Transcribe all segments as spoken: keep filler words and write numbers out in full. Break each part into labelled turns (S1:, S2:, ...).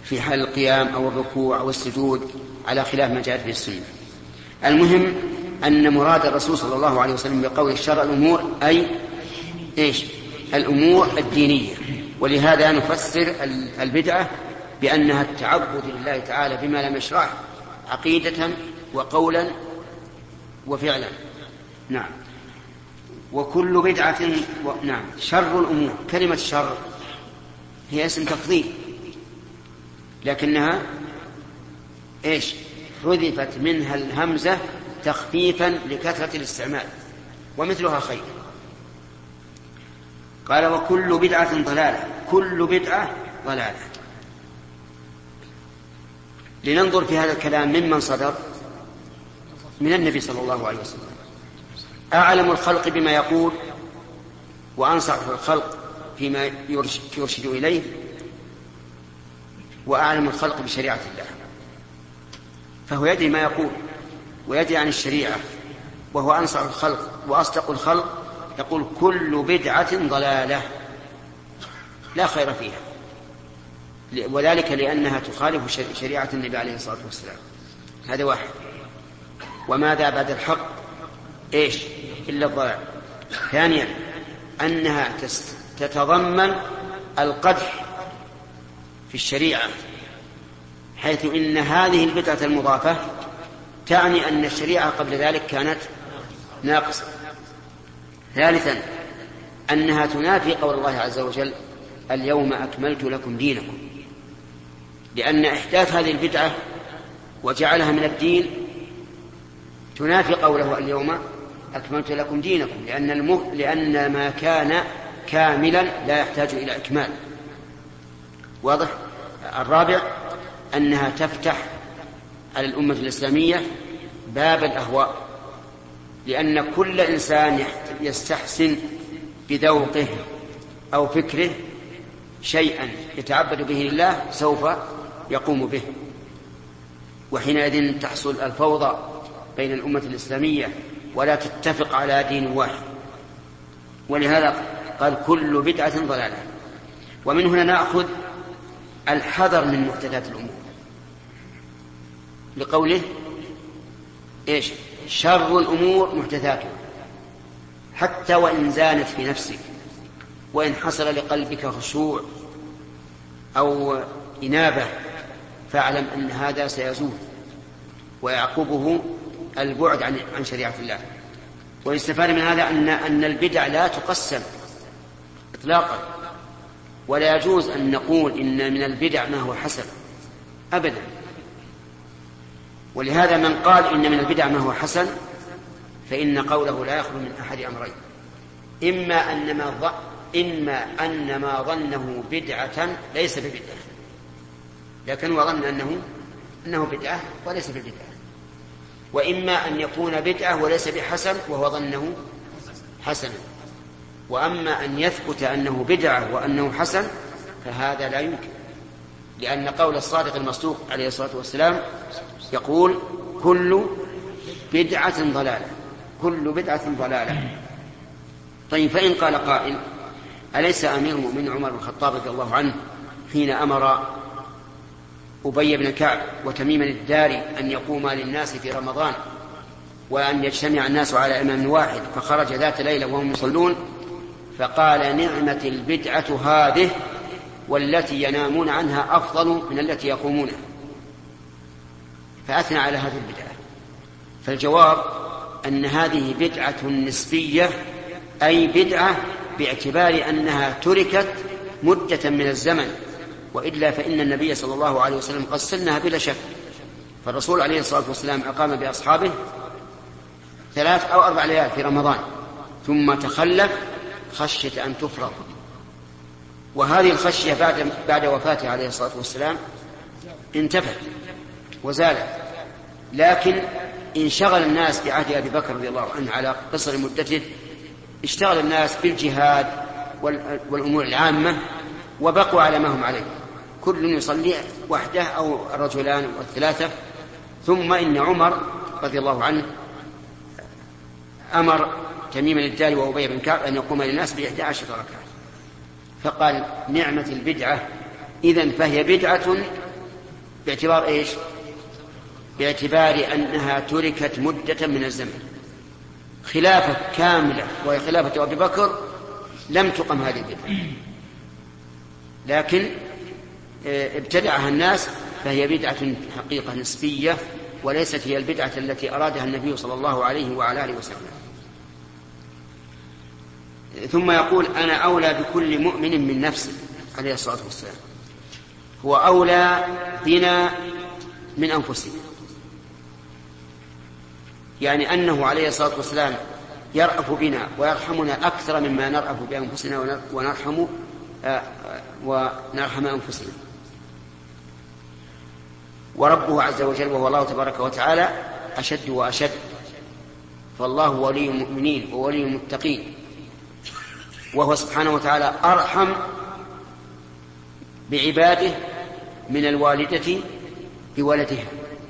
S1: في حال القيام أو الركوع أو السجود على خلاف ما جاءت به السنة. المهم أن مراد الرسول صلى الله عليه وسلم بقول الشرع الأمور أي إيش؟ الأمور الدينية. ولهذا نفسر البدعة بأنها التعبد لله تعالى بما لم يشرعه عقيدة وقولا وفعلا. نعم. وكل بدعة و... نعم. شر الأمور، كلمة شر هي اسم تفضيل، لكنها إيش؟ حذفت منها الهمزة تخفيفا لكثرة الاستعمال، ومثلها خير. قال وكل بدعة ضلالة، كل بدعة ضلالة. لننظر في هذا الكلام ممن صدر، من النبي صلى الله عليه وسلم، أعلم الخلق بما يقول وأنصح الخلق فيما يرشد إليه، وأعلم الخلق بشريعة الله، فهو يدري ما يقول ويدري عن الشريعة، وهو أنصح الخلق وأصدق الخلق، يقول كل بدعة ضلالة لا خير فيها، وذلك لأنها تخالف شريعة النبي عليه الصلاة والسلام. هذا واحد. وماذا بعد الحق؟ إيش؟ إلا الضلال. ثانيا أنها تتضمن القدح في الشريعة، حيث إن هذه البدعة المضافة تعني أن الشريعة قبل ذلك كانت ناقصة. ثالثا أنها تنافي قول الله عز وجل اليوم أكملت لكم دينكم، لأن إحداث هذه البدعة وجعلها من الدين تنافي قوله اليوم أكملت لكم دينكم، لأن, الم... لأن ما كان كاملا لا يحتاج إلى إكمال. واضح؟ الرابع أنها تفتح على الأمة الإسلامية باب الأهواء، لأن كل إنسان يستحسن بذوقه أو فكره شيئا يتعبد به لله سوف يقوم به، وحينئذ تحصل الفوضى بين الأمة الإسلامية ولا تتفق على دين واحد. ولهذا قال كل بدعة ضلالة. ومن هنا نأخذ الحذر من محدثات الأمور، لقوله إيش؟ شر الأمور محدثاتها، حتى وإن زانت في نفسك، وإن حصل لقلبك خشوع أو إنابة، فاعلم أن هذا سيزول ويعقبه البعد عن عن شريعة الله. ويستفاد من هذا أن أن البدع لا تقسم إطلاقا، ولا يجوز أن نقول إن من البدع ما هو حسن أبدا. ولهذا من قال إن من البدع ما هو حسن فإن قوله لا يخلو من أحد أمرين: إما أن ما ظن إما أن ما ظنه بدعة ليس ببدعة، لكن وظن أنه أنه بدعة وليس ببدعة، وإما أن يكون بدعة وليس بحسن وهو ظنه حسنا. وأما أن يثبت أنه بدعة وأنه حسن فهذا لا يمكن، لأن قول الصادق المصدوق عليه الصلاة والسلام يقول كل بدعة ضلالة، كل بدعة ضلالة. طيب، فإن قال قائل: أليس أمير المؤمنين عمر بن الخطاب رضي الله عنه حين أمر أبي بن كعب وتميم الداري أن يقوما للناس في رمضان وأن يجتمع الناس على إمام واحد، فخرج ذات ليلة وهم يصلون فقال: نعمة البدعة هذه، والتي ينامون عنها أفضل من التي يقومون، فأثنى على هذه البدعة. فالجواب أن هذه بدعة نسبية، أي بدعة باعتبار أنها تركت مدة من الزمن، وإلا فإن النبي صلى الله عليه وسلم قد سنها بلا شك. فالرسول عليه الصلاة والسلام أقام بأصحابه ثلاث أو أربع ليال في رمضان ثم تخلف خشية أن تفرض، وهذه الخشية بعد, بعد وفاته عليه الصلاة والسلام انتفت وزالت. لكن انشغل الناس بعهد أبي بكر رضي الله عنه على قصر مدته، اشتغل الناس بالجهاد والأمور العامة وبقوا على ما هم عليه، كل يصلي وحده أو الرجلان والثلاثة. ثم إن عمر رضي الله عنه أمر تميم الداري وأبي بن كعب أن يقوم للناس بإحدى عشر ركعة، فقال: نعمة البدعة، إذن فهي بدعة باعتبار إيش؟ باعتبار أنها تركت مدة من الزمن، خلافة كاملة وهي خلافة أبي بكر لم تقم هذه البدعة، لكن ابتدعها الناس، فهي بدعة حقيقة نسبية وليست هي البدعة التي أرادها النبي صلى الله عليه وعلى آله وسلم. ثم يقول أنا أولى بكل مؤمن من نفسه عليه الصلاة والسلام، هو أولى بنا من أنفسنا، يعني أنه عليه الصلاة والسلام يرأف بنا ويرحمنا أكثر مما نرأف بأنفسنا ونرحم ونرحم أنفسنا. وربه عز وجل وهو الله تبارك وتعالى أشد وأشد، فالله ولي المؤمنين وولي المتقين، وهو سبحانه وتعالى أرحم بعباده من الوالدة بولدها.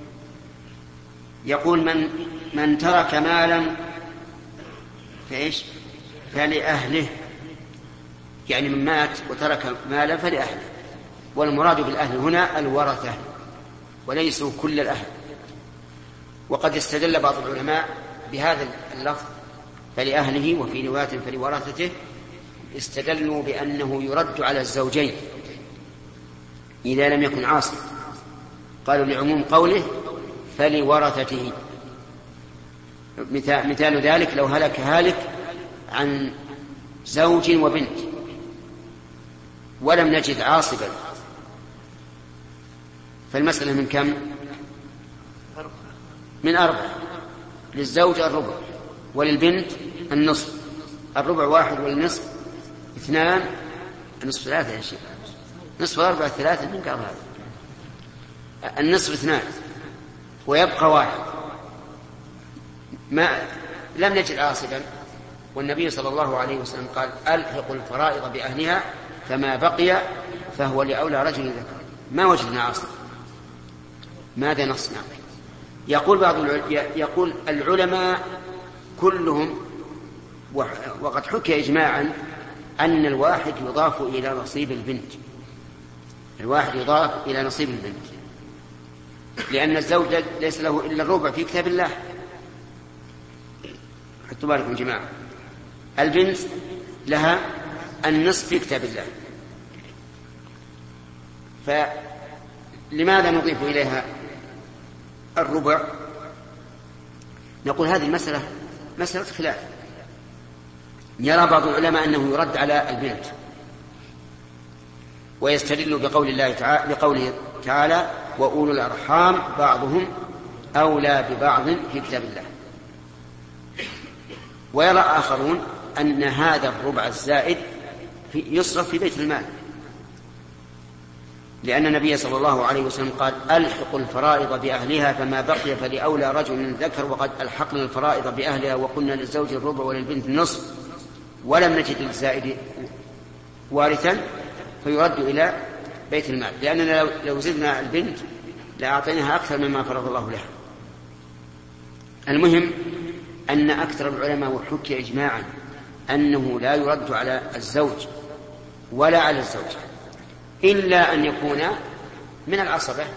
S1: يقول من من ترك مالا فإيش؟ فلأهله، يعني من مات وترك مالا فلأهله، والمراد بالأهل هنا الورثة وليسوا كل الأهل. وقد استدل بعض العلماء بهذا اللفظ فلأهله وفي رواية فلورثته، استدلوا بأنه يرد على الزوجين إذا لم يكن عاصم، قالوا لعموم قوله فلورثته. مثال ذلك لو هلك هالك عن زوج وبنت ولم نجد عاصبا، فالمسألة من كم؟ من أربع، للزوج الربع وللبنت النصف، الربع واحد والنصف اثنان، النصف ثلاثة يا شيخ، نصف أربعة ثلاثة من قال هذا، النصف اثنان ويبقى واحد. ما لم نجد عاصبا، والنبي صلى الله عليه وسلم قال ألحقوا الفرائض بأهلها فما بقي فهو لأولى رجل ذكر. ما وجدنا عاصبا، ماذا نصنع؟ يقول بعض يقول العلماء كلهم، وقد حكي إجماعا أن الواحد يضاف إلى نصيب البنت، الواحد يضاف إلى نصيب البنت، لأن الزوج ليس له إلا الربع في كتاب الله. حطوا بالكم يا جماعة، البنت لها النصف في كتاب الله، فلماذا نضيف إليها الربع؟ نقول هذه المسألة مسألة خلاف. يرى بعض العلماء أنه يرد على البنت ويستدل بقول الله تعالى بقوله تعالى وأولو الأرحام بعضهم أولى ببعض في كتاب الله. ويرى آخرون أن هذا الربع الزائد يصرف في بيت المال، لأن النبي صلى الله عليه وسلم قال ألحقوا الفرائض بأهلها فما بقي فلأولى رجل ذكر، وقد ألحقنا الفرائض بأهلها وقلنا للزوج الربع وللبنت النصف ولم نجد للزائد وارثا فيرد إلى بيت المال، لأننا لو زدنا البنت لأعطيناها أكثر مما فرض الله لها. المهم أن أكثر العلماء وحكي إجماعا أنه لا يرد على الزوج ولا على الزوجة إلا أن يكون من العصبة،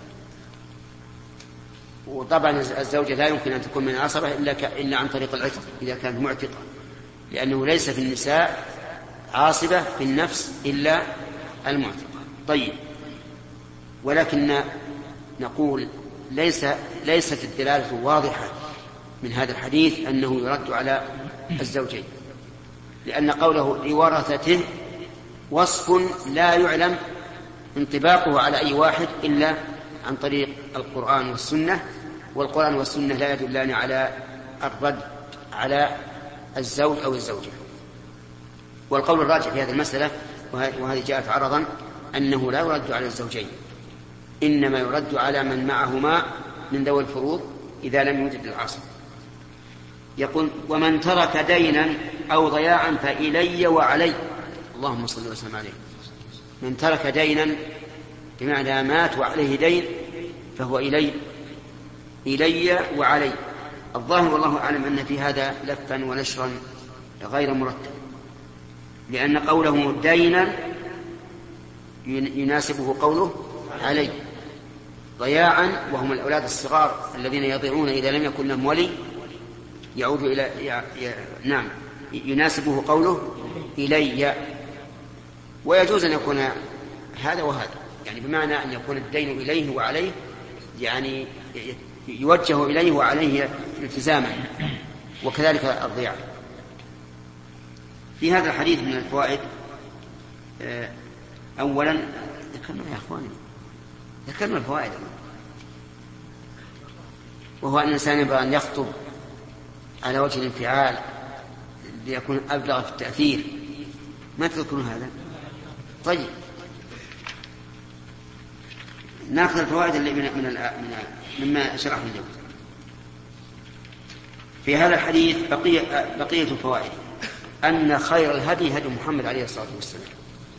S1: وطبعا الزوجة لا يمكن أن تكون من العصبة إلا, إلا عن طريق العتق إذا كانت معتقة، لأنه ليس في النساء عاصبة في النفس إلا المعتقة. طيب، ولكن نقول ليس ليست الدلالة واضحة من هذا الحديث أنه يرد على الزوجين، لأن قوله لورثته وصف لا يعلم انطباقه على أي واحد إلا عن طريق القرآن والسنة، والقرآن والسنة لا يدلان على الرد على الزوج أو الزوجة. والقول الراجح في هذه المسألة، وهذه جاءت عرضا، أنه لا يرد على الزوجين، إنما يرد على من معهما من ذوي الفروض إذا لم يوجد العصر. يقول ومن ترك دينا أو ضياعا فإلي وعلي، اللهم صل وسلم عليه. من ترك دينا بمعنى مات وعليه دين فهو إلي إلي وعلي. الظاهر والله أعلم أن في هذا لفا ونشرا غير مرتب، لأن قوله دينا يناسبه قوله علي، ضياعا، وهم الأولاد الصغار الذين يضيعون إذا لم يكن لهم ولي، يعود إلى ي... ي... نعم يناسبه قوله إلي. ويجوز أن يكون هذا وهذا، يعني بمعنى أن يكون الدين إليه وعليه، يعني يوجه إليه وعليه التزاما، وكذلك الضياع. في هذا الحديث من الفوائد، أولا ذكرنا يا أخواني ذكرنا الفوائد، وهو أن الإنسان ينبغي أن يخطب على وجه الانفعال ليكون أبلغ في التأثير. ما تذكرون هذا؟ طيب نأخذ الفوائد اللي من من من مما شرحه اليوم. في هذا الحديث بقية بقية الفوائد: أن خير الهدي هدي محمد عليه الصلاة والسلام،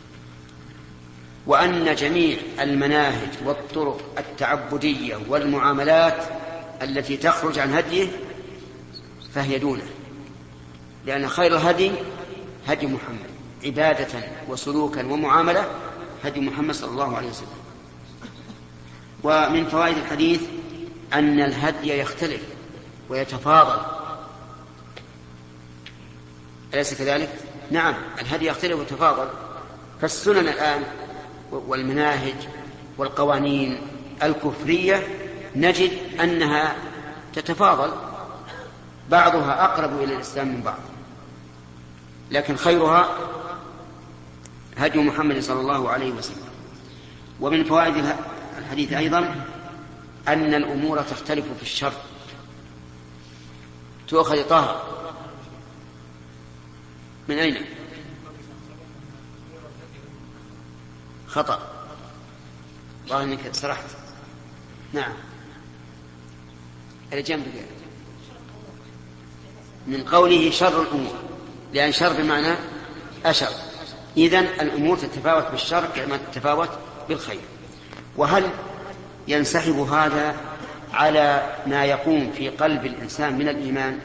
S1: وأن جميع المناهج والطرق التعبدية والمعاملات التي تخرج عن هديه فهي دونه، لأن خير الهدي هدي محمد عبادة وسلوكا ومعاملة هدي محمد صلى الله عليه وسلم. ومن فوائد الحديث أن الهدي يختلف ويتفاضل، أليس كذلك؟ نعم، الهدي يختلف ويتفاضل. فالسنن الآن والمناهج والقوانين الكفرية نجد أنها تتفاضل، بعضها أقرب إلى الإسلام من بعض، لكن خيرها هدي محمد صلى الله عليه وسلم. ومن فوائد الحديث أيضا أن الأمور تختلف في الشر، تؤخذ طهر من أين؟ خطأ، الله أنك سرحت. نعم إلى جنبك، من قوله شر الأمور، لأن شر بمعنى أشر، إذن الأمور تتفاوت بالشر كما تتفاوت بالخير. وهل ينسحب هذا على ما يقوم في قلب الإنسان من الإيمان؟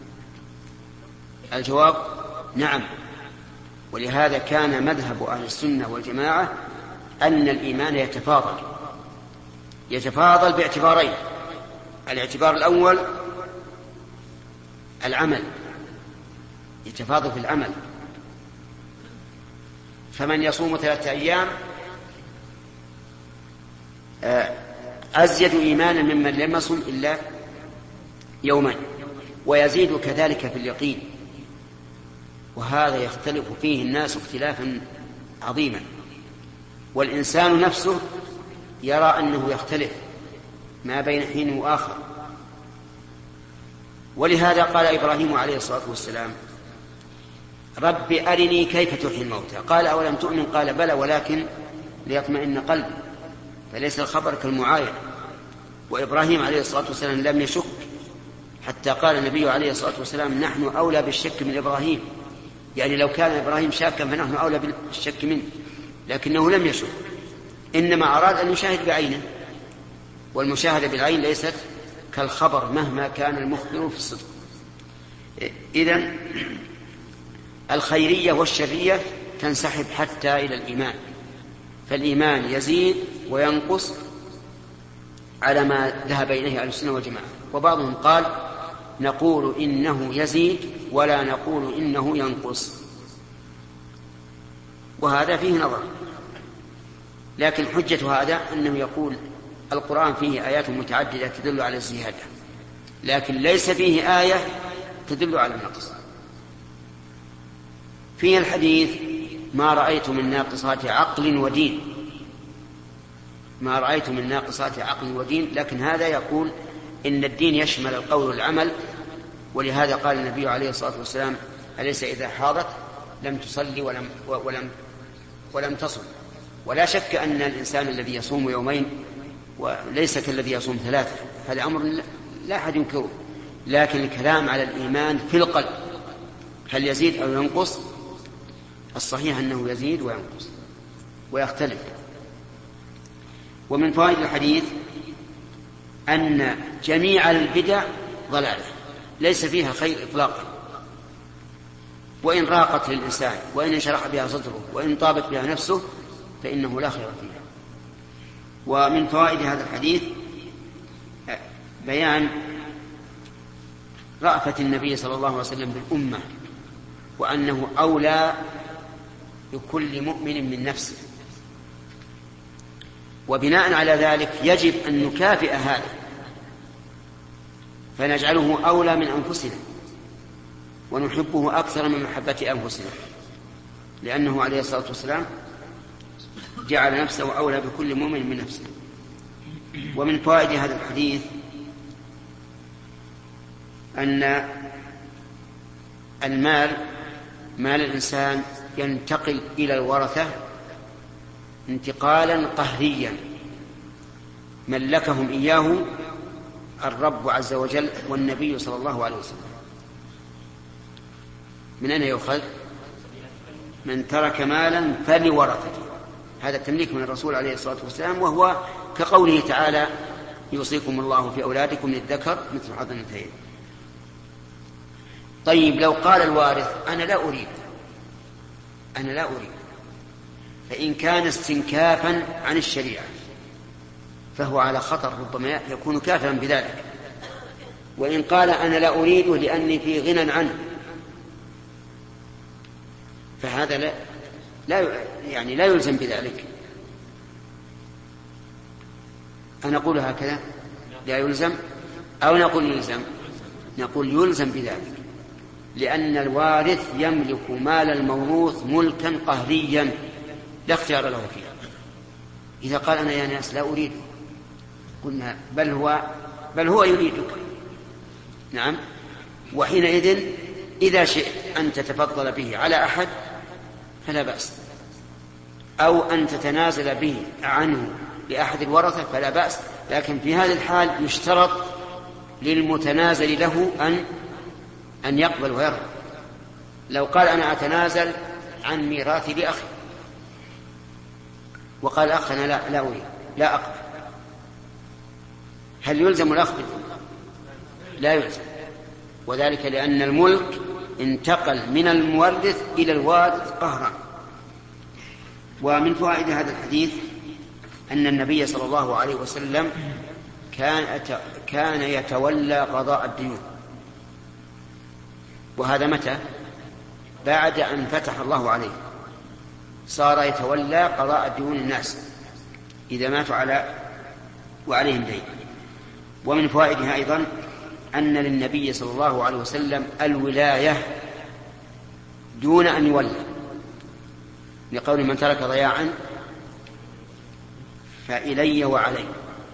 S1: الجواب نعم، ولهذا كان مذهب أهل السنة والجماعة أن الإيمان يتفاضل يتفاضل باعتبارين: الاعتبار الأول العمل، يتفاضل في العمل، فمن يصوم ثلاثة أيام أزيد إيمانا ممن لم يصم إلا يوما، ويزيد كذلك في اليقين. وهذا يختلف فيه الناس اختلافا عظيما، والإنسان نفسه يرى أنه يختلف ما بين حين وآخر. ولهذا قال إبراهيم عليه الصلاة والسلام: رب أرني كيف تحيي الموتى. قال: أولم تؤمن؟ قال: بلى ولكن ليطمئن قلبي. فليس الخبر كالمعاينة. وإبراهيم عليه الصلاة والسلام لم يشك، حتى قال النبي عليه الصلاة والسلام: نحن أولى بالشك من إبراهيم، يعني لو كان إبراهيم شاكا فنحن أولى بالشك منه، لكنه لم يشك، إنما أراد أن يشاهد بعينه، والمشاهدة بالعين ليست كالخبر مهما كان المخبر في الصدق. إذن الخيرية والشرية تنسحب حتى إلى الإيمان، فالإيمان يزيد وينقص على ما ذهب إليه أهل السنة والجماعة. وبعضهم قال: نقول إنه يزيد ولا نقول إنه ينقص، وهذا فيه نظر. لكن حجة هذا أنه يقول القرآن فيه آيات متعددة تدل على الزيادة، لكن ليس فيه آية تدل على النقص. فيه الحديث: ما رأيت من ناقصات عقل ودين، ما رأيت من ناقصات عقل ودين. لكن هذا يقول إن الدين يشمل القول والعمل، ولهذا قال النبي عليه الصلاة والسلام: أليس إذا حاضت لم تصلي ولم, ولم, ولم تصم. ولا شك أن الإنسان الذي يصوم يومين وليس كالذي يصوم ثلاثة، هذا أمر لا أحد ينكره، لكن الكلام على الإيمان في القلب هل يزيد أو ينقص؟ الصحيح أنه يزيد وينقص ويختلف. ومن فوائد الحديث أن جميع البدع ضلالة ليس فيها خير إطلاقا، وإن راقت للإنسان وإن انشرح بها صدره وإن طابت بها نفسه فإنه لا خير فيها. ومن فوائد هذا الحديث بيان رأفة النبي صلى الله عليه وسلم بالأمة، وأنه أولى بكل مؤمن من نفسه، وبناء على ذلك يجب أن نكافئ هذا فنجعله أولى من أنفسنا ونحبه أكثر من محبة أنفسنا، لأنه عليه الصلاة والسلام جعل نفسه أولى بكل مؤمن من نفسه. ومن فوائد هذا الحديث أن المال مال الإنسان ينتقل إلى الورثة انتقالا قهريا ملكهم إياه الرب عز وجل والنبي صلى الله عليه وسلم. من أين يؤخذ؟ من ترك مالا فلورثته، هذا التمليك من الرسول عليه الصلاة والسلام، وهو كقوله تعالى يوصيكم الله في أولادكم للذكر مثل حظ الأنثيين. طيب لو قال الوارث أنا لا أريد أنا لا أريد فإن كان استنكافا عن الشريعة فهو على خطر، ربما يكون كافرا بذلك. وإن قال أنا لا أريده لأني في غنى عنه فهذا لا, لا يعني لا يلزم بذلك. أنا أقول هكذا لا يلزم أو نقول يلزم؟ نقول يلزم بذلك، لأن الوارث يملك مال الموروث ملكا قهريا لا اختيار له فيه. إذا قال أنا يا ناس لا أريد قلنا بل هو بل هو يريدك. نعم. وحينئذ إذا شئت أن تتفضل به على أحد فلا بأس، أو أن تتنازل به عنه لأحد الورثة فلا بأس، لكن في هذه الحال يشترط للمتنازل له أن أن يقبل ويرضى. لو قال أنا أتنازل عن ميراثي لأخي وقال أخ أنا لا, لا أريد لا أقبل، هل يلزم الأخ؟ لا يلزم، وذلك لأن الملك انتقل من المورث إلى الوارث قهرا. ومن فوائد هذا الحديث أن النبي صلى الله عليه وسلم كان كان يتولى قضاء الديون، وهذا متى؟ بعد أن فتح الله عليه صار يتولى قضاء ديون الناس إذا ماتوا على وعليهم دين. ومن فوائدها أيضا أن للنبي صلى الله عليه وسلم الولاية دون أن يولى، لقول من ترك ضياعا فإلي وعلي،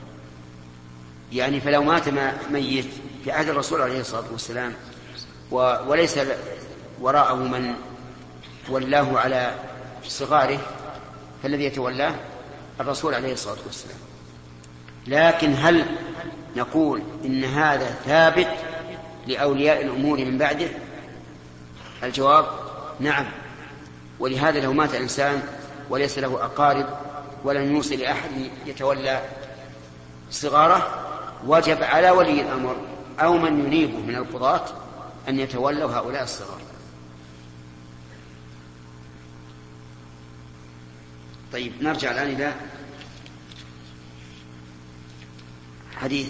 S1: يعني فلو مات ميت في عهد الرسول عليه الصلاة والسلام وليس وراءه من ولاه على صغاره فالذي يتولاه الرسول عليه الصلاة والسلام. لكن هل نقول إن هذا ثابت لأولياء الأمور من بعده؟ الجواب نعم. ولهذا لو مات إنسان وليس له أقارب ولن يوصي لأحد يتولى صغاره وجب على ولي الأمر أو من ينيبه من القضاة أن يتولوا هؤلاء الصغار. طيب نرجع الآن إلى حديث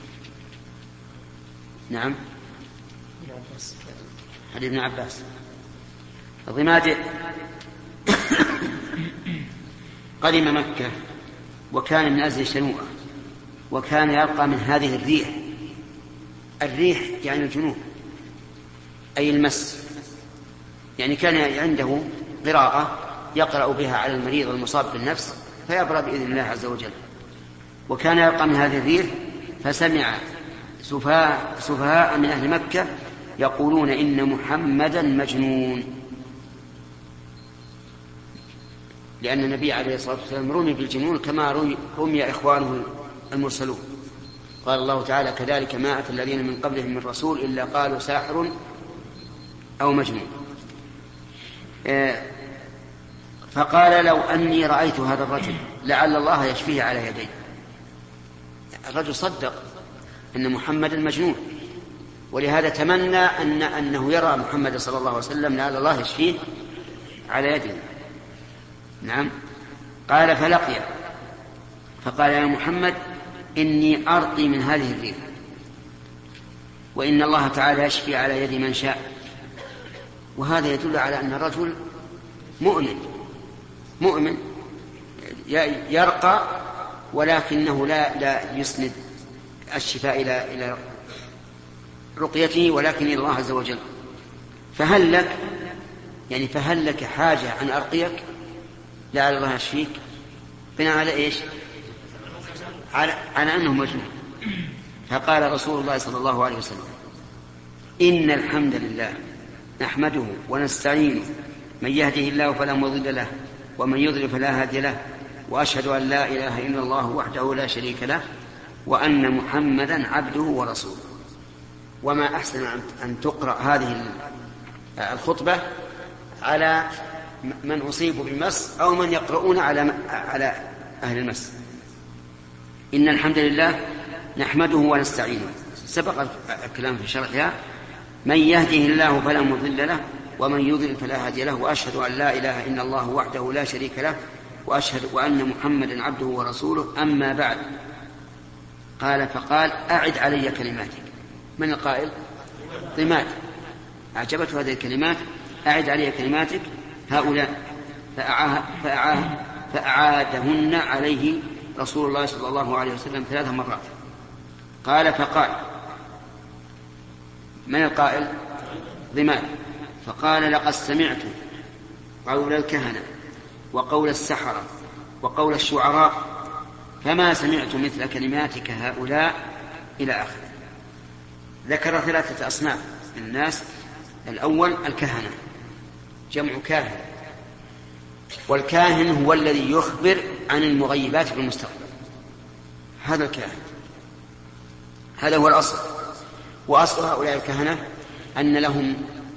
S1: نعم حديث ابن عباس. الضماد قدم مكة وكان من أزل شنوءة، وكان يلقى من هذه الريح. الريح يعني الجنوب أي المس، يعني كان عنده قراءة يقرأ بها على المريض المصاب بالنفس فيبرأ بإذن الله عز وجل. وكان يلقى من هذه الريح فسمع سفهاء, سفهاء من أهل مكة يقولون إن محمدا مجنون، لأن النبي عليه الصلاة والسلام رمي بالجنون كما رمي إخوانه المرسلون. قال الله تعالى كذلك ما أتى الذين من قبلهم من رسول إلا قالوا ساحر أو مجنون. فقال لو أني رأيت هذا الرجل لعل الله يشفيه على يدي. الرجل صدق أن محمد مجنون، ولهذا تمنى أن أنه يرى محمد صلى الله عليه وسلم لعل الله يشفيه على يده. نعم. قال فلقي فقال يا محمد إني أرقي من هذه الريح، وإن الله تعالى يشفي على يد من شاء. وهذا يدل على أن الرجل مؤمن مؤمن يرقى، ولكنه لا لا يسند الشفاء إلى إلى رقيته، ولكن إلى الله عز وجل. فهل لك يعني فهل لك حاجة أن أرقيك؟ لعل الله يشفيك. بناء على إيش؟ على, على أنه مجنون. فقال رسول الله صلى الله عليه وسلم إن الحمد لله نحمده ونستعينه، من يهده الله فلا مضل له ومن يضلل فلا هادي له، وأشهد أن لا إله إلا الله وحده لا شريك له، وأن محمدا عبده ورسوله. وما أحسن أن تقرأ هذه الخطبة على من أصيبوا بالمس أو من يقرؤون على على أهل المس. إن الحمد لله نحمده ونستعينه، سبق الكلام في شرحها. من يهده الله فلا مضل له ومن يضلل فلا هادي له، وأشهد أن لا إله إلا الله وحده لا شريك له، وأشهد وأن محمدا عبده ورسوله. أما بعد، قال فقال أعد علي كلماتك. من القائل؟ ضماد. أعجبته هذه الكلمات، أعد علي كلماتك هؤلاء، فأعاه فأعاه فأعادهن عليه رسول الله صلى الله عليه وسلم ثلاث مرات. قال فقال، من القائل؟ ضماد. فقال لقد سمعت قول الكهنة وقول السحرة وقول الشعراء، فما سمعت مثل كلماتك هؤلاء، إلى آخره. ذكر ثلاثة أصناف من الناس. الأول الكهنة، جمع كاهن، والكاهن هو الذي يخبر عن المغيبات في المستقبل، هذا الكاهن، هذا هو الأصل. وأصل هؤلاء الكهنة أن لهم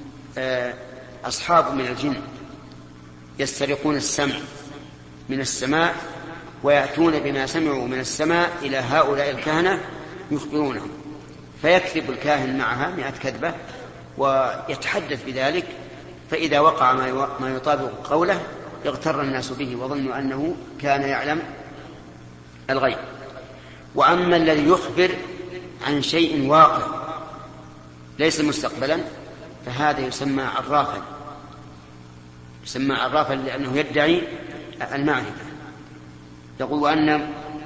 S1: أصحاب من الجن يسترقون السمع من السماء ويأتون بما سمعوا من السماء إلى هؤلاء الكهنة يخبرونهم، فيكذب الكاهن معها مئة كذبة ويتحدث بذلك، فإذا وقع ما يطابق قوله يغتر الناس به وظنوا أنه كان يعلم الغيب. وأما الذي يخبر عن شيء واقع ليس مستقبلا فهذا يسمى عرافا، يسمى عرافا لأنه يدعي المعرفة. يقول أن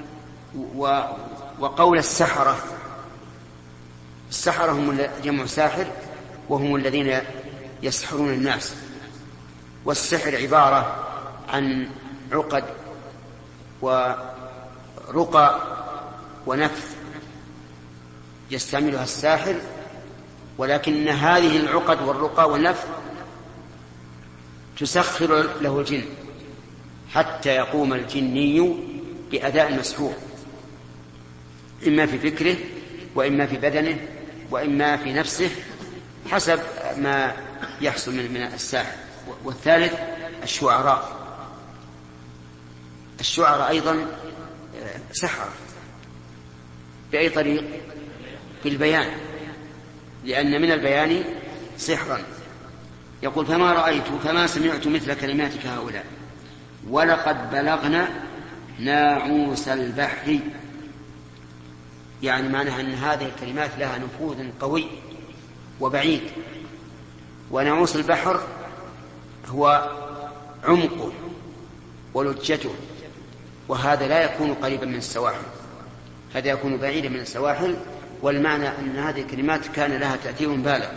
S1: وقول السحرة، السحرة هم جمع ساحر، وهم الذين يسحرون الناس. والسحر عبارة عن عقد ورقى ونفث يستعملها الساحر، ولكن هذه العقد والرقى والنفث تسخر له الجن حتى يقوم الجني بأداء المسحور، إما في فكره وإما في بدنه وإما في نفسه حسب ما يحصل من الساحر. والثالث الشعراء، الشعراء أيضا سحر. بأي طريق؟ بالبيان، لأن من البيان سحرا. يقول فما رأيت فما سمعت مثل كلماتك هؤلاء، ولقد بلغنا ناعوس البحر. يعني معناها أن هذه الكلمات لها نفوذ قوي وبعيد. وناعوس البحر هو عمقه ولجته، وهذا لا يكون قريبا من السواحل، هذا يكون بعيدا من السواحل. والمعنى أن هذه الكلمات كان لها تأثير بالغ.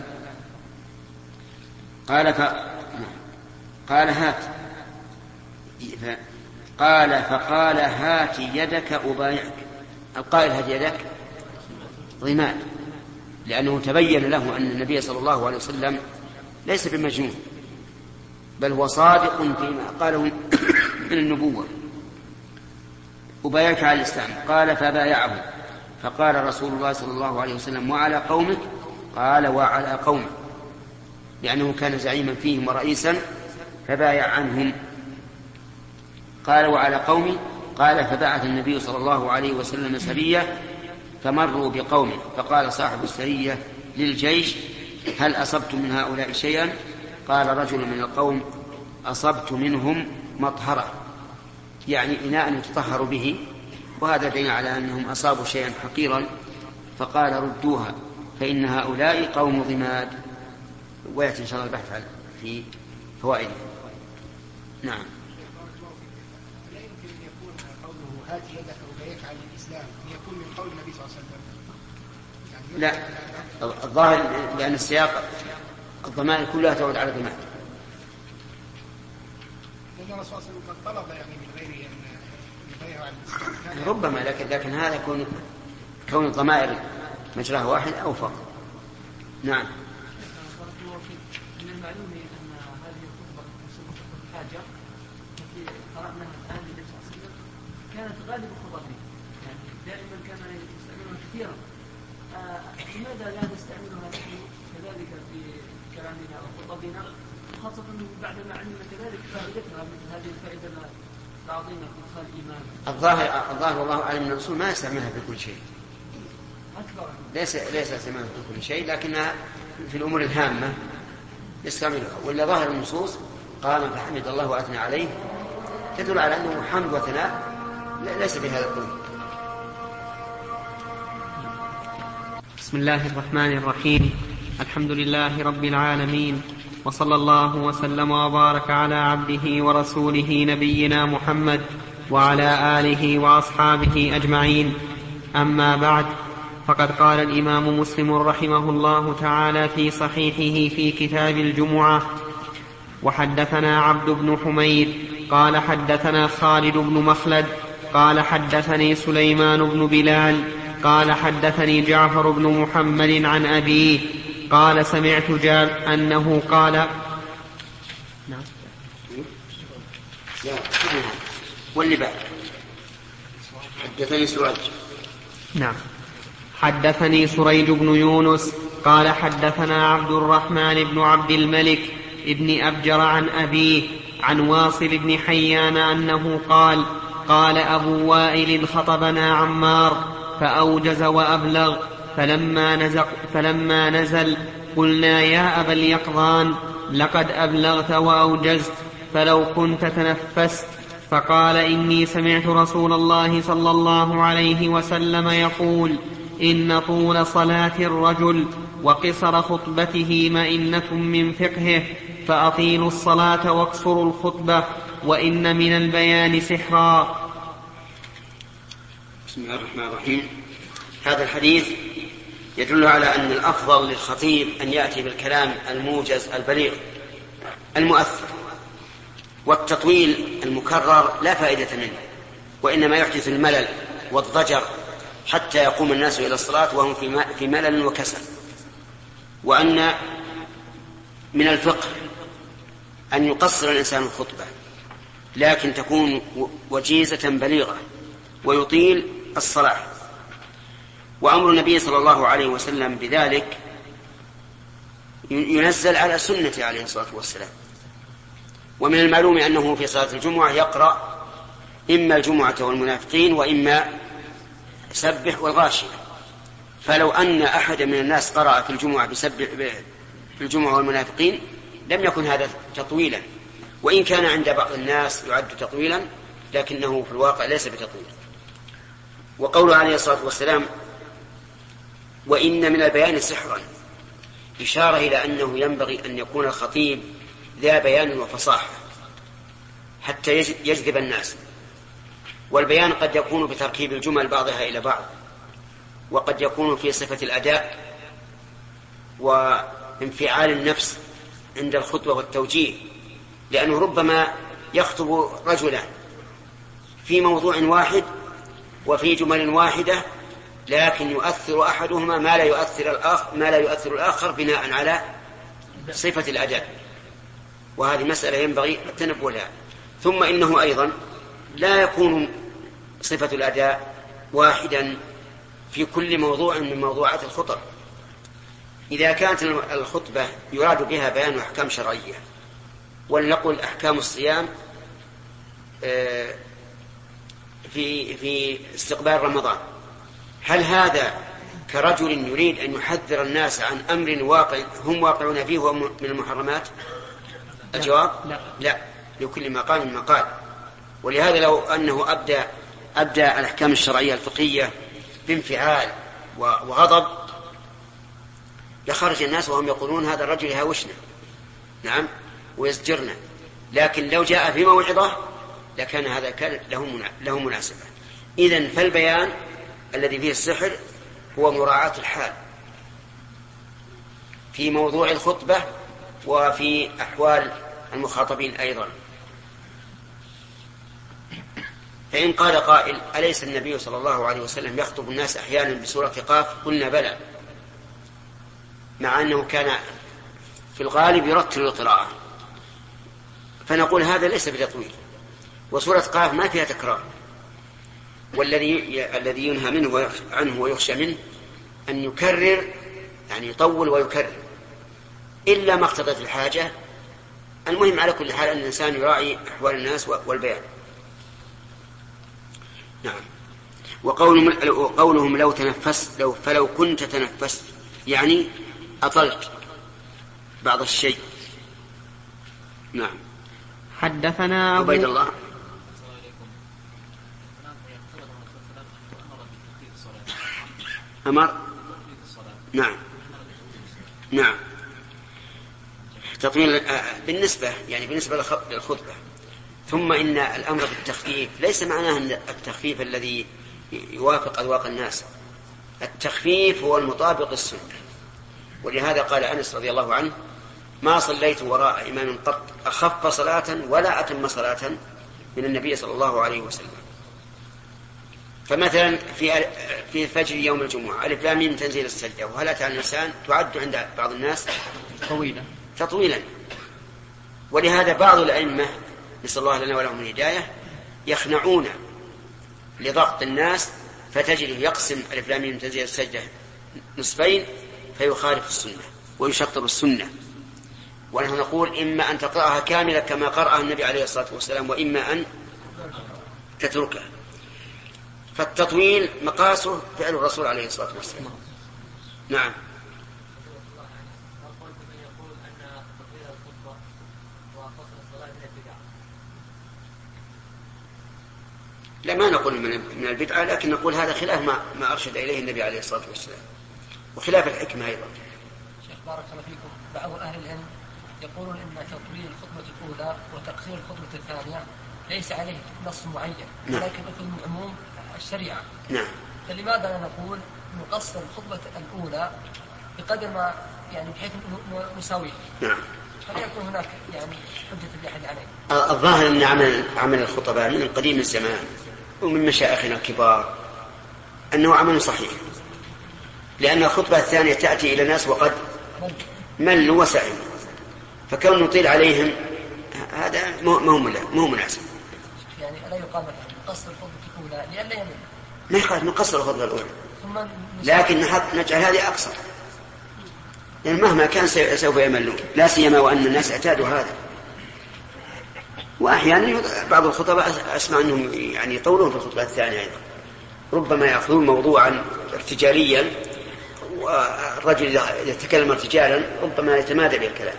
S1: قال ف... قال هات ف... قال فقال هات يدك أبايعك. القائل هات يدك ضماد، لأنه تبين له أن النبي صلى الله عليه وسلم ليس بمجنون، بل هو صادق فيما قاله من النبوة. أبايعك على الإسلام. قال فبايعه. فقال رسول الله صلى الله عليه وسلم وعلى قومك؟ قال وعلى قومك، لأنه كان زعيما فيهم ورئيسا فبايع عنهم. قال وعلى قومي؟ قال فبعث النبي صلى الله عليه وسلم سرية فمروا بقومه، فقال صاحب السرية للجيش هل أصبت من هؤلاء شيئا؟ قال رجل من القوم أصبت منهم مطهرة، يعني إناء يتطهر به وهذا دليل على أنهم أصابوا شيئا حقيرا فقال ردوها فإن هؤلاء قوم ضماد. ويأتي إن شاء الله البحث في فوائده. نعم.
S2: لا يمكن أن يكون قوله هات يدك وبيك على الإسلام أن يكون من قول النبي صلى الله عليه وسلم؟ يعني
S1: لا، الظاهر لأن السياق الضمائر كلها تعود على ضمائر.
S2: لأن الرسول صلى الله عليه وسلم قد طلب يعني من غير أن يبايعوا على الإسلام
S1: ربما، لكن لكن هذا يكون كون الضمائر مجراه واحد أوفق. نعم.
S3: من المعلوم أن هذه الخطبة مسبقة الحاجة التي قرأناها الآن للنبي صلى الله عليه وسلم كانت غالب خطبه، يعني دائما كان يستعملها كثيرا. لماذا لا نستعملها نحن كذلك في كلامنا وخطبنا، خاصة بعدما علمنا كذلك فائدتها مثل هذه الفائدة العظيمة في إدخال الإيمان؟
S1: الظاهر الظاهر والله أعلم أن الرسول ما يستعملها في كل شيء. ليس ليس يستعملها في كل شيء، لكنها في الأمور الهامة يستعملها. ولا ظاهر النصوص قام فحمد الله وأثنى عليه تدل على أنه حمد وثناء ليس بهذا الضمن.
S4: بسم الله الرحمن الرحيم. الحمد لله رب العالمين، وصلى الله وسلم وبارك على عبده ورسوله نبينا محمد وعلى آله وأصحابه أجمعين. أما بعد، فقد قال الإمام مسلم رحمه الله تعالى في صحيحه في كتاب الجمعة: وحدثنا عبد بن حميد قال حدثنا خالد بن مخلد قال حدثني سليمان بن بلال قال حدثني جعفر بن محمد عن أبيه قال سمعت جابر أنه قال نعم
S1: واللي بعد حدثني سريج
S4: نعم حدثني سريج بن يونس قال حدثنا عبد الرحمن بن عبد الملك ابن أبجر عن أبيه عن واصل بن حيان أنه قال قال أبو وائل خطبنا عمار فأوجز وأبلغ، فلما نزل, فلما نزل قلنا يا أبا اليقظان لقد أبلغت وأوجزت فلو كنت تنفست. فقال إني سمعت رسول الله صلى الله عليه وسلم يقول إن طول صلاة الرجل وقصر خطبته مئنة من فقهه، فأطيلوا الصلاة واقصروا الخطبة وإن من البيان سحرا.
S1: بسم الله الرحمن الرحيم. هذا الحديث يدل على أن الأفضل للخطيب أن يأتي بالكلام الموجز البليغ المؤثر، والتطويل المكرر لا فائدة منه، وإنما يحدث الملل والضجر حتى يقوم الناس إلى الصلاة وهم في ملل وكسل. وأن من الفقه أن يقصر الإنسان الخطبة، لكن تكون وجيزة بليغة ويطيل الصلاة. وأمر النبي صلى الله عليه وسلم بذلك ينزل على سنة عليه الصلاة والسلام. ومن المعلوم أنه في صلاة الجمعة يقرأ إما الجمعة والمنافقين وإما سبح والغاشية. فلو أن أحد من الناس قرأ في الجمعة بسبح في الجمعة والمنافقين لم يكن هذا تطويلا، وإن كان عند بعض الناس يعد تطويلا لكنه في الواقع ليس بتطويل. وقوله عليه الصلاة والسلام وإن من البيان سحرا إشارة إلى أنه ينبغي أن يكون الخطيب ذا بيان وفصاحة حتى يجذب الناس. والبيان قد يكون بتركيب الجمل بعضها إلى بعض، وقد يكون في صفة الأداء وانفعال النفس عند الخطبة والتوجيه، لأنه ربما يخطب رجلا في موضوع واحد وفي جمل واحدة، لكن يؤثر أحدهما ما لا يؤثر الآخر ما لا يؤثر الآخر بناء على صفة الأداء، وهذه مسألة ينبغي التنبه لها. ثم إنه أيضا لا يكون صفة الأداء واحدا في كل موضوع من موضوعات الخطب. إذا كانت الخطبة يراد بها بيان أحكام شرعية، ولنقل أحكام الصيام في في استقبال رمضان، هل هذا كرجل يريد أن يحذر الناس عن أمر واقع هم واقعون فيه وهم من المحرمات؟ الجواب لا, لا. لكل مقام مقال. ولهذا لو أنه أبدى أبدأ الأحكام الشرعية الفقهية بانفعال وغضب لخرج الناس وهم يقولون هذا الرجل يهاوشنا، نعم، ويزجرنا. لكن لو جاء في موعظة لكان هذا له مناسبة. إذن فالبيان الذي فيه السحر هو مراعاة الحال في موضوع الخطبة وفي أحوال المخاطبين أيضا. فإن قال قائل أليس النبي صلى الله عليه وسلم يخطب الناس أحيانا بسورة قاف؟ قلنا بلى، مع أنه كان في الغالب يرتل القراءة، فنقول هذا ليس بتطويل، وسورة قاف ما فيها تكرار، والذي الذي ينهى منه عنه ويخشى منه أن يكرر، يعني يطول ويكرر إلا ما اقتضت الحاجة. المهم على كل حال أن الإنسان يراعي أحوال الناس والبيان. نعم. وقولهم, وقولهم لو تنفست لو فلو كنت تنفست يعني أطلت بعض الشيء. نعم.
S4: حدثنا
S1: عبيد الله. أمر. نعم نعم. تطويل بالنسبة يعني بالنسبة للخطبة. ثم إن الأمر بالتخفيف ليس معناه أن التخفيف الذي يوافق أذواق الناس، التخفيف هو المطابق السنة. ولهذا قال أنس رضي الله عنه ما صليت وراء إمام قط أخف صلاة ولا أتم صلاة من النبي صلى الله عليه وسلم. فمثلا في في فجر يوم الجمعة ألف لام ميم تنزيل السجدة وهل أتى على الإنسان تعد عند بعض الناس
S4: طويلة
S1: تطويلا. ولهذا بعض الأئمة نسأل الله لنا ولهم الهداية يخنعون لضغط الناس، فتجده يقسم ألف لام ميم تنزيل السجدة نصفين فيخالف السنة ويشطب السنة. ونحن نقول إما أن تقرأها كاملة كما قرأها النبي عليه الصلاة والسلام وإما أن تتركها. فالتطويل مقاسه فعل الرسول عليه الصلاة والسلام. نعم. لا ما نقول من البدعة، لكن نقول هذا خلاف ما, ما أرشد إليه النبي عليه الصلاة والسلام وخلاف الحكمة أيضا.
S2: شيخ بارك الله فيكم، بعض أهل العلم يقولون إن تطويل الخطبة الأولى وتقصير الخطبة الثانية ليس عليه نص معين،
S1: نعم.
S2: ولكن يكون عموم الشريعة.
S1: نعم.
S2: فلماذا لا نقول نقصر الخطبة الأولى بقدر ما يعني بحيث نساويه؟
S1: نعم.
S2: فلا يكون هناك يعني حجة لأحد عليه.
S1: الظاهر أن عمل عمل الخطباء من قديم الزمان ومن مشايخنا الكبار أنه عمل صحيح، لأن الخطبة الثانية تأتي إلى الناس وقد ملوا وسعوا، فكون نطيل عليهم هذا ما هو مناسب.
S2: يعني ألا يقال نقصر الخطبة الأولى لأن لا يمل؟
S1: ما يخالف نقصر الخطبة الأولى، لكن نجعل هذه أقصر، لأن يعني مهما كان سوف يملون، لا سيما وأن الناس اعتادوا هذا. وأحيانا بعض الخطباء أسمع أنهم يعني يطولون في الخطبة الثانية أيضا، ربما يأخذون موضوعا ارتجاليا والرجل يتكلم ارتجالا ربما يتمادى بالكلام.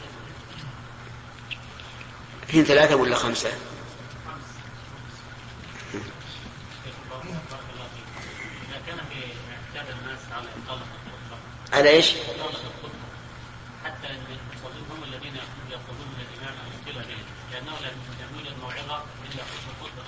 S1: هين ثلاثة ولا خمسة؟ على إيش؟
S5: حتى المصلين هم الذين يطلبون من الإمام أن يطيل به، لأنه لا يميل الموعظة إلا خطبة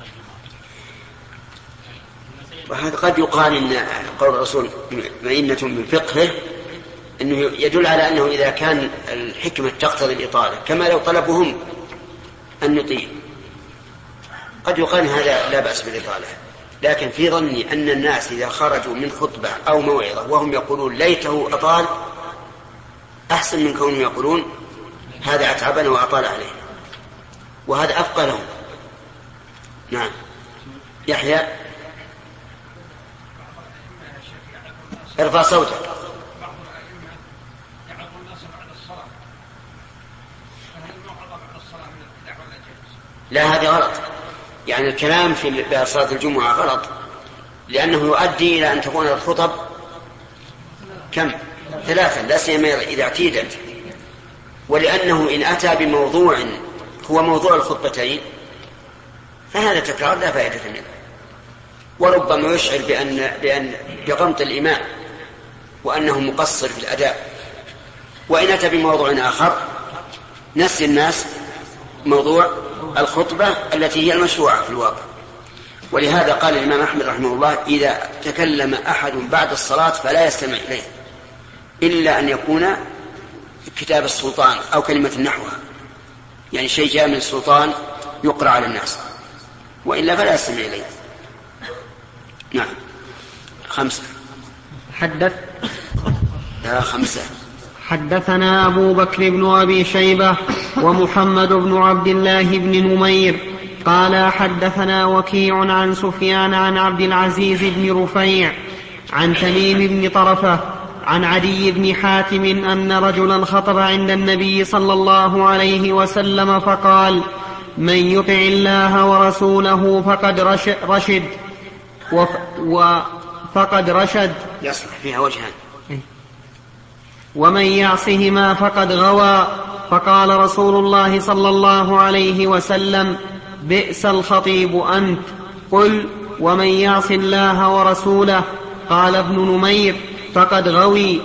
S5: الجمعة.
S1: وهذا قد يقال إن قول الرسول مئنة من فقهه أنه يدل على أنه إذا كان الحكمة تقتضي الإطالة كما لو طلبهم أن يطيل قد يقال هذا لا بأس بالإطالة. لكن في ظني أن الناس إذا خرجوا من خطبة أو موعظة وهم يقولون ليته أطال أحسن من كونهم يقولون هذا أتعبنا وأطال عليه، وهذا أفقى لهم. نعم. يحيى ارفع صوتك. لا هذا غلط، يعني الكلام في صلاة الجمعة غلط، لأنه يؤدي إلى أن تكون الخطب كم؟ ثلاثة، لا سيما إذا اعتيدت، ولأنه إن أتى بموضوع هو موضوع الخطبتين فهذا تكرار لا فائدة منه. وربما يشعر بأن بأن بغمط الإمام وأنه مقصر في الأداء، وإن أتى بموضوع آخر نسي الناس موضوع الخطبة التي هي المشروعة في الواقع. ولهذا قال الإمام أحمد رحمه الله: إذا تكلم أحد بعد الصلاة فلا يستمع إليه إلا أن يكون كتاب السلطان أو كلمة نحوها، يعني شيء جاء من السلطان يقرأ على الناس، وإلا فلا يستمع إليه. نعم. خمسة.
S4: حدث
S1: لا خمسة.
S4: حدثنا أبو بكر بن أبي شيبة ومحمد بن عبد الله بن نمير قال حدثنا وكيع عن سفيان عن عبد العزيز بن رفيع عن تميم بن طرفة عن عدي بن حاتم أن رجلا خطب عند النبي صلى الله عليه وسلم فقال: من يطع الله ورسوله فقد رشد وفقد رشد
S1: يصلح فيها وجهان،
S4: ومن يعصهما فقد غوى. فقال رسول الله صلى الله عليه وسلم: بئس الخطيب أنت. قل: ومن يعص الله ورسوله؟ قال ابن نمير: فقد غوي.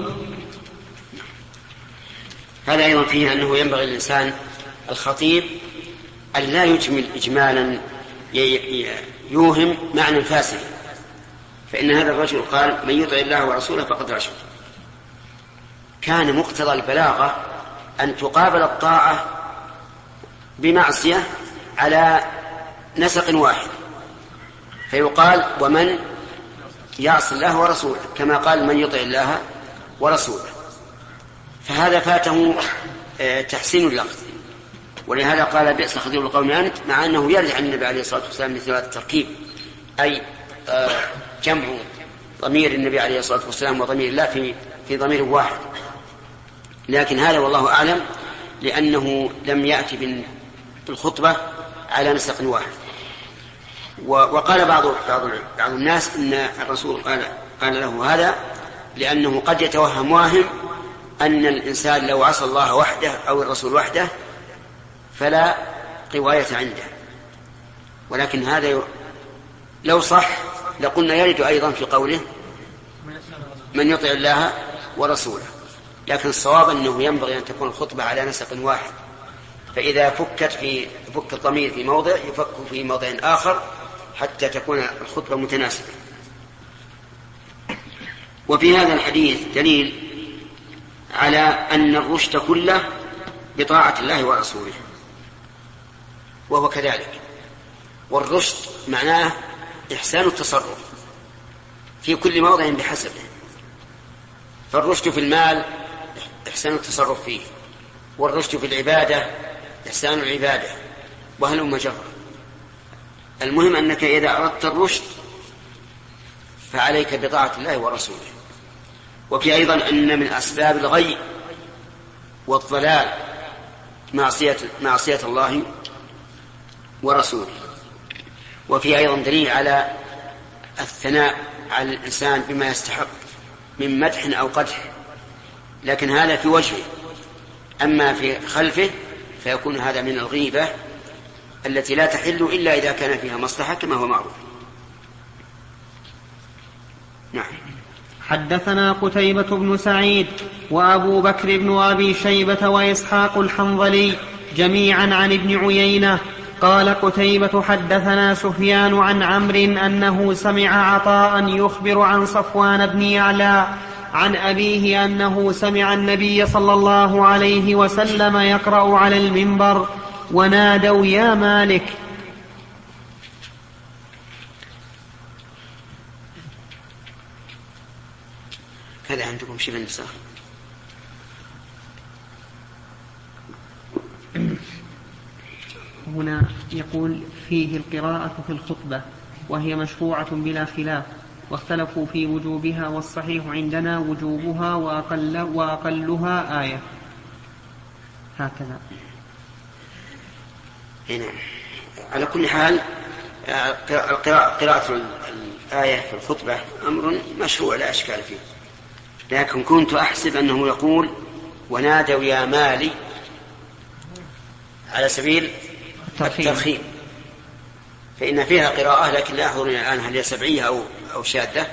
S1: هذا أيضا فيه أنه ينبغي للإنسان الخطيب أن لا يجمل إجمالا يوهم معنى فاسد، فإن هذا الرجل قال: من يطع الله ورسوله فقد رشد. كان مقتضى البلاغة أن تقابل الطاعة بمعصية على نسق واحد، فيقال: ومن يعص الله ورسوله، كما قال: من يطع الله ورسوله. فهذا فاته تحسين اللفظ، ولهذا قال: بئس خطيب القوم أنت، مع أنه يرجع عن النبي عليه الصلاة والسلام مثل هذا التركيب، أي جمع ضمير النبي عليه الصلاة والسلام وضمير الله في في ضمير واحد، لكن هذا والله أعلم لأنه لم يأتي بالخطبة على نسق واحد. وقال بعض بعض بعض الناس إن الرسول قال قال له هذا لأنه قد يتوهم واهم أن الإنسان لو عصى الله وحده أو الرسول وحده فلا قواية عنده، ولكن هذا لو صح لقلنا يرد أيضا في قوله: من يطع الله ورسوله. لكن الصواب أنه ينبغي أن تكون الخطبة على نسق واحد، فإذا فكت في فك الضمير في موضع يفك في موضع آخر حتى تكون الخطبة متناسبة. وفي هذا الحديث دليل على أن الرشد كله بطاعة الله ورسوله، وهو كذلك. والرشد معناه إحسان التصرف في كل موضع بحسبه، فالرشد في المال إحسان التصرف فيه، والرشد في العبادة إحسان العبادة، وهلم جرا. المهم أنك إذا أردت الرشد فعليك بطاعة الله ورسوله. وفي أيضا أن من أسباب الغي والضلال معصية, معصية الله ورسوله. وفي أيضا دليل على الثناء على الإنسان بما يستحق من مدح أو قدح، لكن هذا في وجهه، أما في خلفه فيكون هذا من الغيبة التي لا تحل إلا إذا كان فيها مصلحة كما هو معروف. نعم.
S4: حدثنا قتيبة بن سعيد وأبو بكر بن أبي شيبة وإسحاق الحنظلي جميعا عن ابن عيينة قال قتيبة: حدثنا سفيان عن عمرو أنه سمع عطاء يخبر عن صفوان بن يعلى عن أبيه أنه سمع النبي صلى الله عليه وسلم يقرأ على المنبر: ونادوا يا مالك.
S1: هذا عندكم شيء من النساء؟
S4: هنا يقول: فيه القراءة في الخطبة وهي مشروعة بلا خلاف، واختلفوا في وجوبها، والصحيح عندنا وجوبها وأقل وأقلها آية. هكذا.
S1: هنا على كل حال قراءة الآية في الخطبة أمر مشروع لا أشكال فيه، لكن كنت أحسب أنه يقول: ونادوا يا مالي، على سبيل الترخيم، فإن فيها قراءة، لكن لا أحضرني الآن هل هي سبعية أو أو شاذة.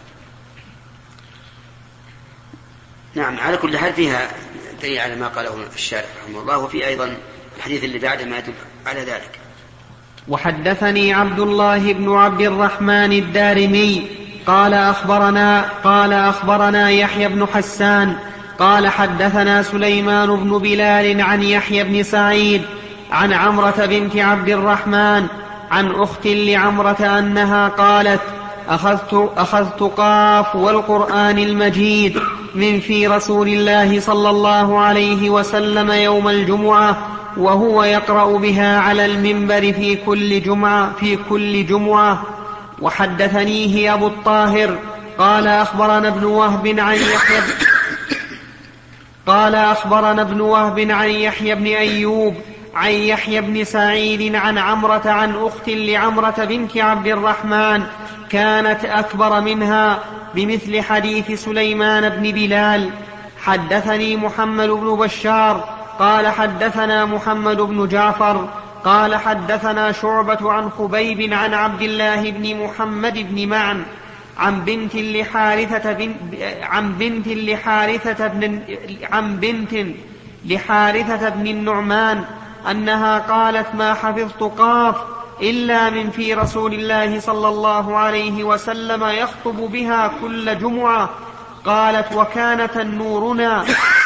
S1: نعم، على كل حال فيها دليل على ما قاله الشارح رحمه الله، وفي أيضا الحديث اللي بعده ما يدل على ذلك.
S4: وحدثني عبد الله بن عبد الرحمن الدارمي قال أخبرنا قال أخبرنا يحيى بن حسان قال حدثنا سليمان بن بلال عن يحيى بن سعيد عن عمرة بنت عبد الرحمن عن أخت لعمرة أنها قالت: أخذت, أخذت قاف والقرآن المجيد من في رسول الله صلى الله عليه وسلم يوم الجمعة وهو يقرأ بها على المنبر في كل جمعة, في كل جمعة. وحدثنيه أبو الطاهر قال أخبرنا ابن وهب عن يحيى قال أخبرنا ابن وهب عن يحيى بن أيوب عن يحيى بن سعيد عن عمرة عن أخت لعمرة بنت عبد الرحمن كانت أكبر منها بمثل حديث سليمان بن بلال. حدثني محمد بن بشار قال حدثنا محمد بن جعفر قال حدثنا شعبة عن خبيب عن عبد الله بن محمد بن معن عن بنت لحارثة بن عن بنت لحارثة بن عن بنت لحارثة بن النعمان أنها قالت: ما حفظت قاف إلا من في رسول الله صلى الله عليه وسلم يخطب بها كل جمعة. قالت: وكان تنورنا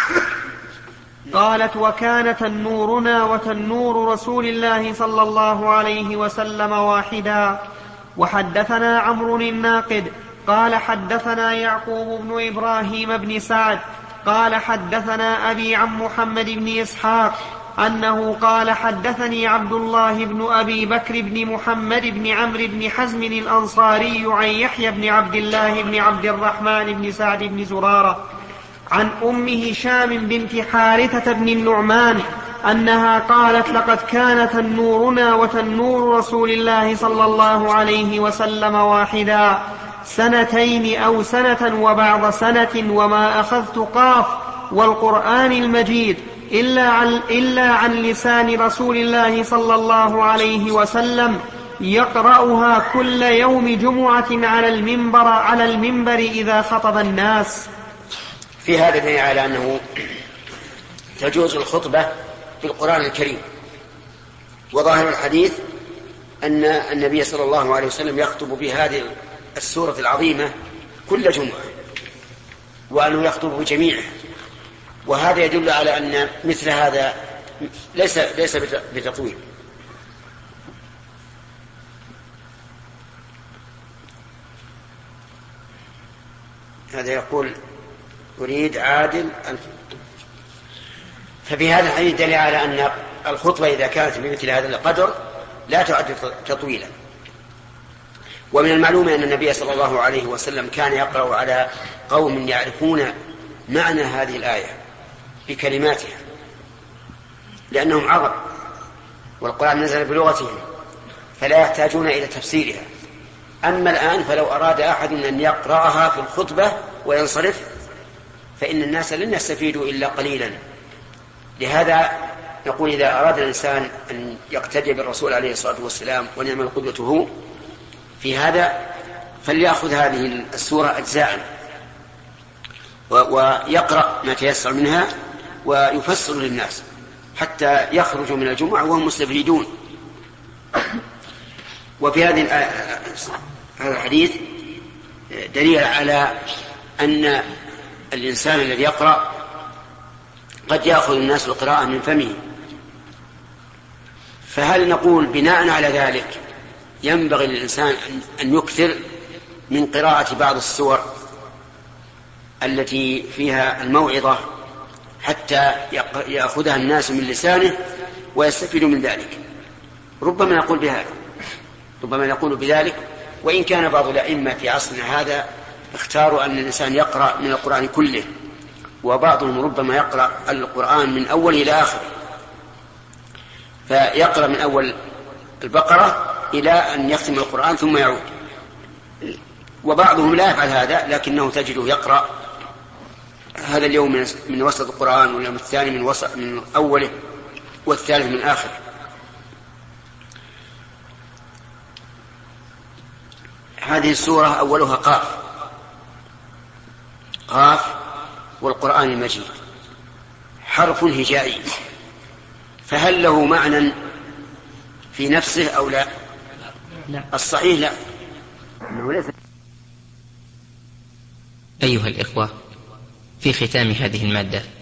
S4: قالت وكان تنورنا وتنور رسول الله صلى الله عليه وسلم واحدا. وحدثنا عمرو الناقد قال حدثنا يعقوب بن إبراهيم بن سعد قال حدثنا أبي عن محمد بن إسحاق أنه قال: حدثني عبد الله بن أبي بكر بن محمد بن عمرو بن حزم الأنصاري عن يحيى بن عبد الله بن عبد الرحمن بن سعد بن زرارة عن أم هشام بنت حارثة بن النعمان أنها قالت: لقد كان تنورنا وتنور رسول الله صلى الله عليه وسلم واحدا سنتين أو سنة وبعض سنة وما أخذت قاف والقرآن المجيد إلا عن, إلا عن لسان رسول الله صلى الله عليه وسلم يقرأها كل يوم جمعة على المنبر, على المنبر إذا خطب الناس.
S1: في هذا دليل على أنه تجوز الخطبة بالقرآن الكريم، وظاهر الحديث أن النبي صلى الله عليه وسلم يخطب بهذه السورة العظيمة كل جمعة، وأنه يخطب بجميعه، وهذا يدل على أن مثل هذا ليس ليس بتطويل. هذا يقول: أريد عادل أنت. ففي هذا الحديث دليل على أن الخطبة إذا كانت بمثل هذا القدر لا تعد تطويلا. ومن المعلوم أن النبي صلى الله عليه وسلم كان يقرأ على قوم يعرفون معنى هذه الآية بكلماتها، لأنهم عرب والقرآن نزل بلغتهم فلا يحتاجون إلى تفسيرها. أما الآن فلو أراد أحد أن يقرأها في الخطبة وينصرف فإن الناس لن يستفيدوا إلا قليلا. لهذا نقول: إذا أراد الإنسان أن يقتدي بالرسول عليه الصلاة والسلام ونعم قدوته في هذا فليأخذ هذه السورة أجزاء ويقرأ ما تيسر منها ويفسر للناس حتى يخرجوا من الجمعة وهم مستفيدون. وفي هذه هذا الحديث دليل على أن الإنسان الذي يقرأ قد يأخذ الناس القراءة من فمه. فهل نقول بناء على ذلك ينبغي للإنسان أن يكثر من قراءة بعض السور التي فيها الموعظة حتى يأخذها الناس من لسانه ويستفيدوا من ذلك؟ ربما نقول بهذا ربما نقول بذلك وإن كان بعض الأئمة في عصرنا هذا اختاروا أن الإنسان يقرأ من القرآن كله، وبعضهم ربما يقرأ القرآن من أوله إلى آخره، فيقرأ من أول البقرة إلى أن يختم القرآن ثم يعود. وبعضهم لا يفعل هذا، لكنه تجده يقرأ هذا اليوم من وسط القرآن، واليوم الثاني من, وسط من أوله، والثالث من آخره. هذه السورة أولها قاف، قاف والقرآن المجيد حرف هجائي، فهل له معنى في نفسه أو لا؟
S4: لا.
S1: الصحيح لا.
S6: أيها الإخوة، في ختام هذه المادة